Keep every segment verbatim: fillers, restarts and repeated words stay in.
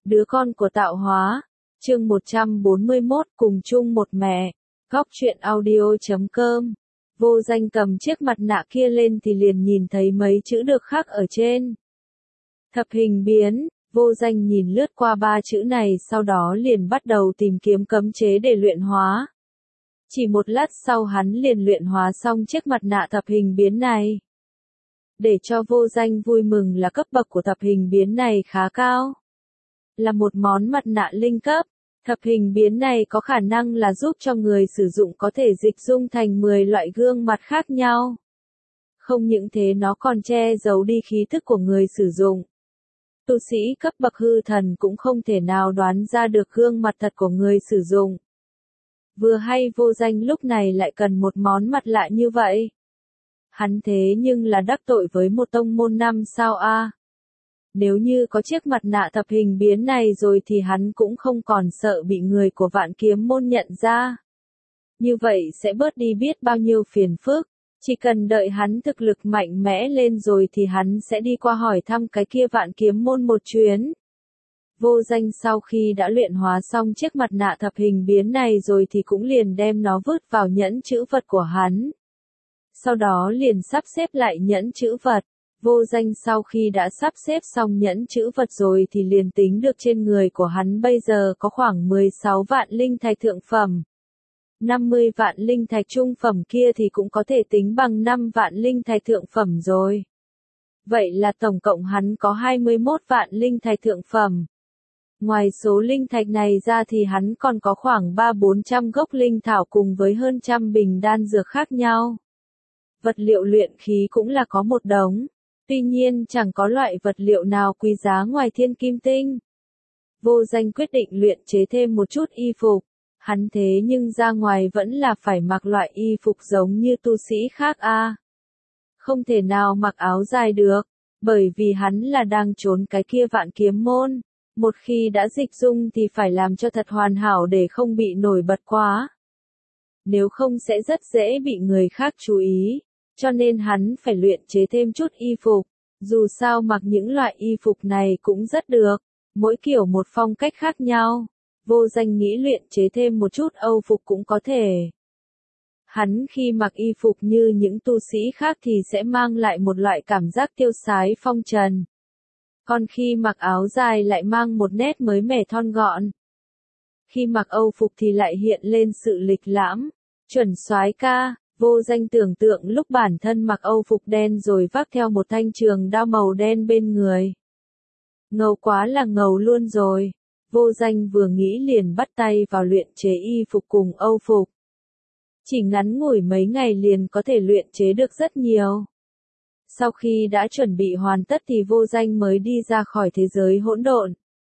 Đứa con của tạo hóa. Chương một trăm bốn mươi mốt cùng chung một mẹ. Góc truyện audio chấm com. Vô Danh cầm chiếc mặt nạ kia lên thì liền nhìn thấy mấy chữ được khắc ở trên. Thập hình biến. Vô Danh nhìn lướt qua ba chữ này sau đó liền bắt đầu tìm kiếm cấm chế để luyện hóa. Chỉ một lát sau hắn liền luyện hóa xong chiếc mặt nạ thập hình biến này. Để cho Vô Danh vui mừng là cấp bậc của thập hình biến này khá cao. Là một món mặt nạ linh cấp, thập hình biến này có khả năng là giúp cho người sử dụng có thể dịch dung thành mười loại gương mặt khác nhau. Không những thế nó còn che giấu đi khí thức của người sử dụng. Tu sĩ cấp bậc hư thần cũng không thể nào đoán ra được gương mặt thật của người sử dụng. Vừa hay Vô Danh lúc này lại cần một món mặt lạ như vậy. Hắn thế nhưng là đắc tội với một tông môn năm sao a. À? Nếu như có chiếc mặt nạ thập hình biến này rồi thì hắn cũng không còn sợ bị người của Vạn Kiếm môn nhận ra. Như vậy sẽ bớt đi biết bao nhiêu phiền phức. Chỉ cần đợi hắn thực lực mạnh mẽ lên rồi thì hắn sẽ đi qua hỏi thăm cái kia Vạn Kiếm môn một chuyến. Vô Danh sau khi đã luyện hóa xong chiếc mặt nạ thập hình biến này rồi thì cũng liền đem nó vứt vào nhẫn chữ vật của hắn. Sau đó liền sắp xếp lại nhẫn chữ vật. Vô Danh sau khi đã sắp xếp xong nhẫn chữ vật rồi thì liền tính được trên người của hắn bây giờ có khoảng mười sáu vạn linh thạch thượng phẩm. năm mươi vạn linh thạch trung phẩm kia thì cũng có thể tính bằng năm vạn linh thạch thượng phẩm rồi. Vậy là tổng cộng hắn có hai mươi mốt vạn linh thạch thượng phẩm. Ngoài số linh thạch này ra thì hắn còn có khoảng ba bốn trăm gốc linh thảo cùng với hơn trăm bình đan dược khác nhau. Vật liệu luyện khí cũng là có một đống. Tuy nhiên chẳng có loại vật liệu nào quý giá ngoài thiên kim tinh. Vô Danh quyết định luyện chế thêm một chút y phục. Hắn thế nhưng ra ngoài vẫn là phải mặc loại y phục giống như tu sĩ khác a. À. Không thể nào mặc áo dài được, bởi vì hắn là đang trốn cái kia Vạn Kiếm môn. Một khi đã dịch dung thì phải làm cho thật hoàn hảo để không bị nổi bật quá. Nếu không sẽ rất dễ bị người khác chú ý. Cho nên hắn phải luyện chế thêm chút y phục. Dù sao mặc những loại y phục này cũng rất được. Mỗi kiểu một phong cách khác nhau. Vô Danh nghĩ luyện chế thêm một chút âu phục cũng có thể. Hắn khi mặc y phục như những tu sĩ khác thì sẽ mang lại một loại cảm giác tiêu sái phong trần. Còn khi mặc áo dài lại mang một nét mới mẻ thon gọn. Khi mặc âu phục thì lại hiện lên sự lịch lãm, chuẩn soái ca. Vô Danh tưởng tượng lúc bản thân mặc âu phục đen rồi vác theo một thanh trường đao màu đen bên người. Ngầu quá là ngầu luôn rồi. Vô Danh vừa nghĩ liền bắt tay vào luyện chế y phục cùng âu phục. Chỉ ngắn ngủi mấy ngày liền có thể luyện chế được rất nhiều. Sau khi đã chuẩn bị hoàn tất thì Vô Danh mới đi ra khỏi thế giới hỗn độn.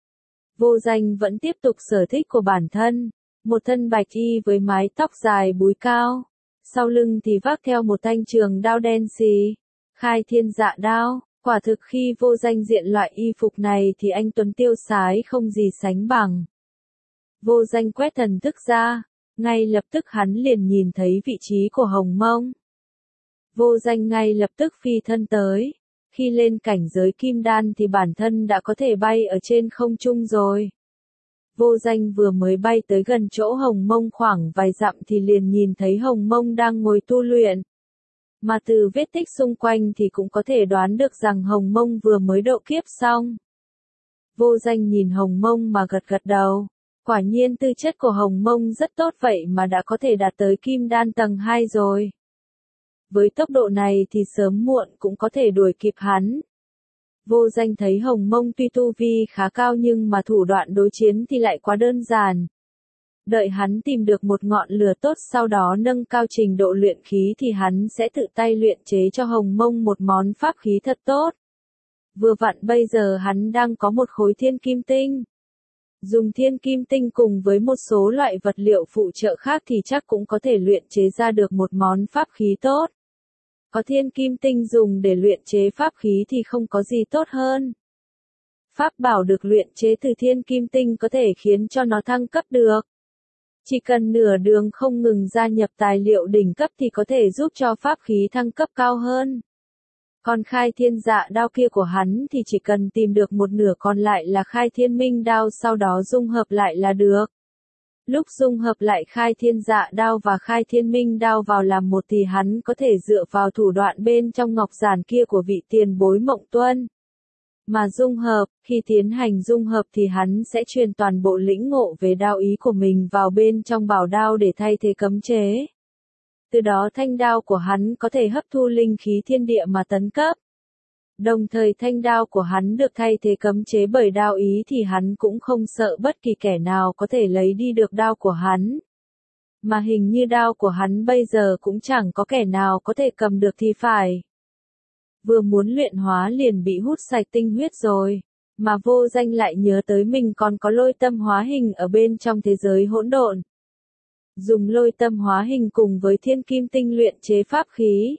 Vô Danh vẫn tiếp tục sở thích của bản thân. Một thân bạch y với mái tóc dài búi cao. Sau lưng thì vác theo một thanh trường đao đen xì. Khai thiên dạ đao. Quả thực khi Vô Danh diện loại y phục này thì anh tuấn tiêu sái không gì sánh bằng. Vô Danh quét thần thức ra. Ngay lập tức hắn liền nhìn thấy vị trí của Hồng Mông. Vô Danh ngay lập tức phi thân tới. Khi lên cảnh giới kim đan thì bản thân đã có thể bay ở trên không trung rồi. Vô Danh vừa mới bay tới gần chỗ Hồng Mông khoảng vài dặm thì liền nhìn thấy Hồng Mông đang ngồi tu luyện. Mà từ vết tích xung quanh thì cũng có thể đoán được rằng Hồng Mông vừa mới độ kiếp xong. Vô Danh nhìn Hồng Mông mà gật gật đầu. Quả nhiên tư chất của Hồng Mông rất tốt vậy mà đã có thể đạt tới kim đan tầng hai rồi. Với tốc độ này thì sớm muộn cũng có thể đuổi kịp hắn. Vô Danh thấy Hồng Mông tuy tu vi khá cao nhưng mà thủ đoạn đối chiến thì lại quá đơn giản. Đợi hắn tìm được một ngọn lửa tốt sau đó nâng cao trình độ luyện khí thì hắn sẽ tự tay luyện chế cho Hồng Mông một món pháp khí thật tốt. Vừa vặn bây giờ hắn đang có một khối thiên kim tinh. Dùng thiên kim tinh cùng với một số loại vật liệu phụ trợ khác thì chắc cũng có thể luyện chế ra được một món pháp khí tốt. Có thiên kim tinh dùng để luyện chế pháp khí thì không có gì tốt hơn. Pháp bảo được luyện chế từ thiên kim tinh có thể khiến cho nó thăng cấp được. Chỉ cần nửa đường không ngừng gia nhập tài liệu đỉnh cấp thì có thể giúp cho pháp khí thăng cấp cao hơn. Còn khai thiên dạ đao kia của hắn thì chỉ cần tìm được một nửa còn lại là khai thiên minh đao sau đó dung hợp lại là được. Lúc dung hợp lại khai thiên dạ đao và khai thiên minh đao vào làm một thì hắn có thể dựa vào thủ đoạn bên trong ngọc giản kia của vị tiền bối Mộng Tuân. Mà dung hợp, khi tiến hành dung hợp thì hắn sẽ truyền toàn bộ lĩnh ngộ về đao ý của mình vào bên trong bảo đao để thay thế cấm chế. Từ đó thanh đao của hắn có thể hấp thu linh khí thiên địa mà tấn cấp. Đồng thời thanh đao của hắn được thay thế cấm chế bởi đao ý thì hắn cũng không sợ bất kỳ kẻ nào có thể lấy đi được đao của hắn. Mà hình như đao của hắn bây giờ cũng chẳng có kẻ nào có thể cầm được thì phải. Vừa muốn luyện hóa liền bị hút sạch tinh huyết rồi, mà Vô Danh lại nhớ tới mình còn có lôi tâm hóa hình ở bên trong thế giới hỗn độn. Dùng lôi tâm hóa hình cùng với thiên kim tinh luyện chế pháp khí,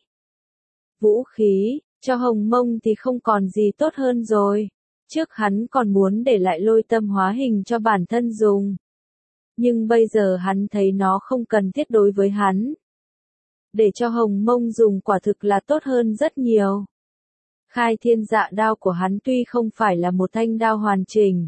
vũ khí, cho Hồng Mông thì không còn gì tốt hơn rồi. Trước hắn còn muốn để lại lôi tâm hóa hình cho bản thân dùng. Nhưng bây giờ hắn thấy nó không cần thiết đối với hắn. Để cho Hồng Mông dùng quả thực là tốt hơn rất nhiều. Khai thiên dạ đao của hắn tuy không phải là một thanh đao hoàn chỉnh.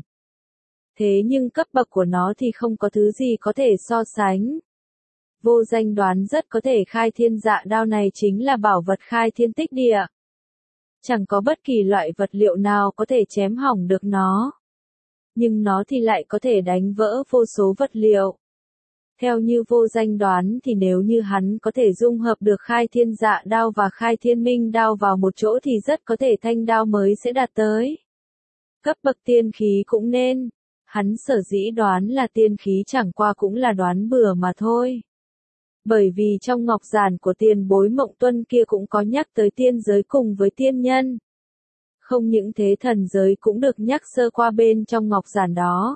Thế nhưng cấp bậc của nó thì không có thứ gì có thể so sánh. Vô Danh đoán rất có thể khai thiên dạ đao này chính là bảo vật khai thiên tích địa. Chẳng có bất kỳ loại vật liệu nào có thể chém hỏng được nó. Nhưng nó thì lại có thể đánh vỡ vô số vật liệu. Theo như Vô Danh đoán thì nếu như hắn có thể dung hợp được khai thiên dạ đao và khai thiên minh đao vào một chỗ thì rất có thể thanh đao mới sẽ đạt tới. Cấp bậc tiên khí cũng nên. Hắn sở dĩ đoán là tiên khí chẳng qua cũng là đoán bừa mà thôi. Bởi vì trong ngọc giản của tiền bối Mộng Tuân kia cũng có nhắc tới tiên giới cùng với tiên nhân. Không những thế thần giới cũng được nhắc sơ qua bên trong ngọc giản đó.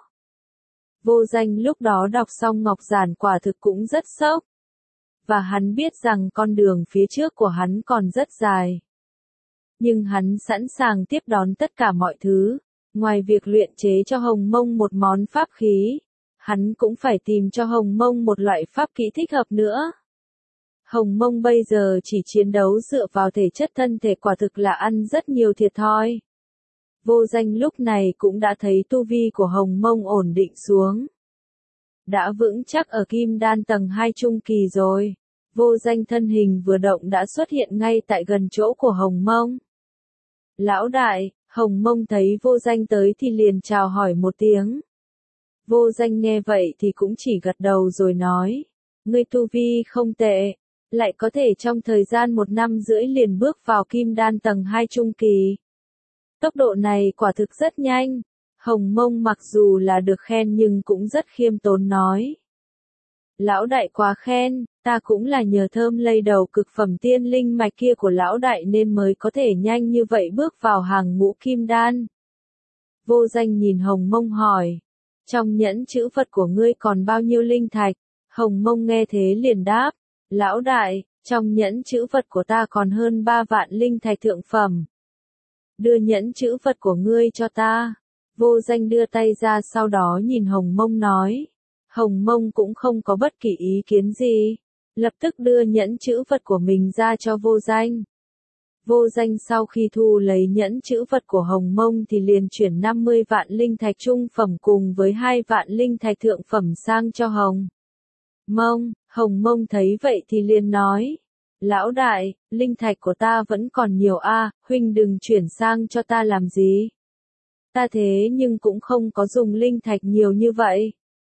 Vô Danh lúc đó đọc xong ngọc giản quả thực cũng rất sốc. Và hắn biết rằng con đường phía trước của hắn còn rất dài. Nhưng hắn sẵn sàng tiếp đón tất cả mọi thứ. Ngoài việc luyện chế cho Hồng Mông một món pháp khí, hắn cũng phải tìm cho Hồng Mông một loại pháp kỹ thích hợp nữa. Hồng Mông bây giờ chỉ chiến đấu dựa vào thể chất thân thể quả thực là ăn rất nhiều thiệt thòi. Vô Danh lúc này cũng đã thấy tu vi của Hồng Mông ổn định xuống. Đã vững chắc ở kim đan tầng hai trung kỳ rồi. Vô Danh thân hình vừa động đã xuất hiện ngay tại gần chỗ của Hồng Mông. Lão đại, Hồng Mông thấy Vô Danh tới thì liền chào hỏi một tiếng. Vô Danh nghe vậy thì cũng chỉ gật đầu rồi nói. Ngươi tu vi không tệ, lại có thể trong thời gian một năm rưỡi liền bước vào kim đan tầng hai trung kỳ. Tốc độ này quả thực rất nhanh. Hồng Mông mặc dù là được khen nhưng cũng rất khiêm tốn nói. Lão đại quá khen, ta cũng là nhờ thơm lây đầu cực phẩm tiên linh mạch kia của lão đại nên mới có thể nhanh như vậy bước vào hàng ngũ kim đan. Vô Danh nhìn Hồng Mông hỏi. Trong nhẫn chữ vật của ngươi còn bao nhiêu linh thạch? Hồng Mông nghe thế liền đáp. Lão đại, trong nhẫn chữ vật của ta còn hơn ba vạn linh thạch thượng phẩm. Đưa nhẫn chữ vật của ngươi cho ta. Vô Danh đưa tay ra sau đó nhìn Hồng Mông nói. Hồng Mông cũng không có bất kỳ ý kiến gì. Lập tức đưa nhẫn chữ vật của mình ra cho Vô Danh. Vô Danh sau khi thu lấy nhẫn chữ vật của Hồng Mông thì liền chuyển năm mươi vạn linh thạch trung phẩm cùng với hai vạn linh thạch thượng phẩm sang cho Hồng Mông. Hồng Mông thấy vậy thì liền nói. Lão đại, linh thạch của ta vẫn còn nhiều a, à, huynh đừng chuyển sang cho ta làm gì. Ta thế nhưng cũng không có dùng linh thạch nhiều như vậy.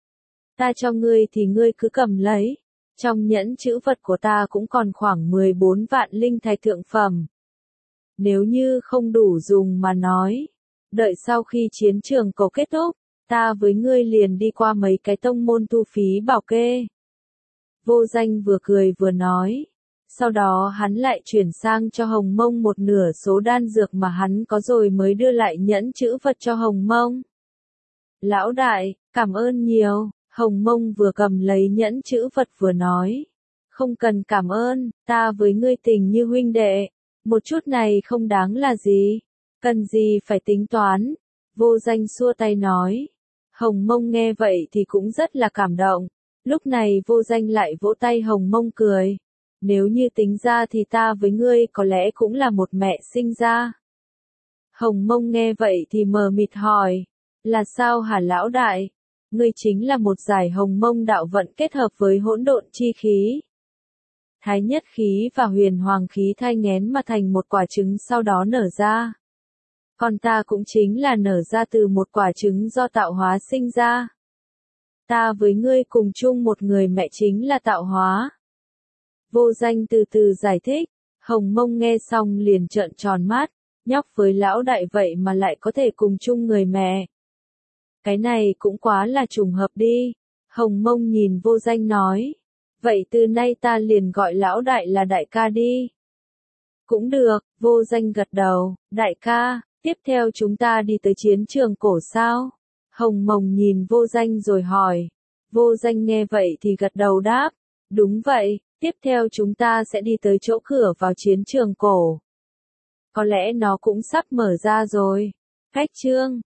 Ta cho ngươi thì ngươi cứ cầm lấy. Trong nhẫn chữ vật của ta cũng còn khoảng mười bốn vạn linh thạch thượng phẩm. Nếu như không đủ dùng mà nói, đợi sau khi chiến trường cầu kết thúc, ta với ngươi liền đi qua mấy cái tông môn tu phí bảo kê. Vô Danh vừa cười vừa nói. Sau đó hắn lại chuyển sang cho Hồng Mông một nửa số đan dược mà hắn có rồi mới đưa lại nhẫn chữ vật cho Hồng Mông. Lão đại, cảm ơn nhiều. Hồng Mông vừa cầm lấy nhẫn chữ vật vừa nói. Không cần cảm ơn, ta với ngươi tình như huynh đệ. Một chút này không đáng là gì. Cần gì phải tính toán. Vô Danh xua tay nói. Hồng Mông nghe vậy thì cũng rất là cảm động. Lúc này Vô Danh lại vỗ tay Hồng Mông cười. Nếu như tính ra thì ta với ngươi có lẽ cũng là một mẹ sinh ra. Hồng Mông nghe vậy thì mờ mịt hỏi, là sao hả lão đại? Ngươi chính là một giải hồng mông đạo vận kết hợp với hỗn độn chi khí. Thái nhất khí và huyền hoàng khí thai nghén mà thành một quả trứng sau đó nở ra. Còn ta cũng chính là nở ra từ một quả trứng do tạo hóa sinh ra. Ta với ngươi cùng chung một người mẹ chính là tạo hóa. Vô Danh từ từ giải thích, Hồng Mông nghe xong liền trợn tròn mắt, nhóc với lão đại vậy mà lại có thể cùng chung người mẹ. Cái này cũng quá là trùng hợp đi. Hồng Mông nhìn Vô Danh nói, vậy từ nay ta liền gọi lão đại là đại ca đi. Cũng được, Vô Danh gật đầu, đại ca, tiếp theo chúng ta đi tới chiến trường cổ sao? Hồng Mông nhìn Vô Danh rồi hỏi. Vô Danh nghe vậy thì gật đầu đáp, đúng vậy, tiếp theo chúng ta sẽ đi tới chỗ cửa vào chiến trường cổ. Có lẽ nó cũng sắp mở ra rồi. Khách trương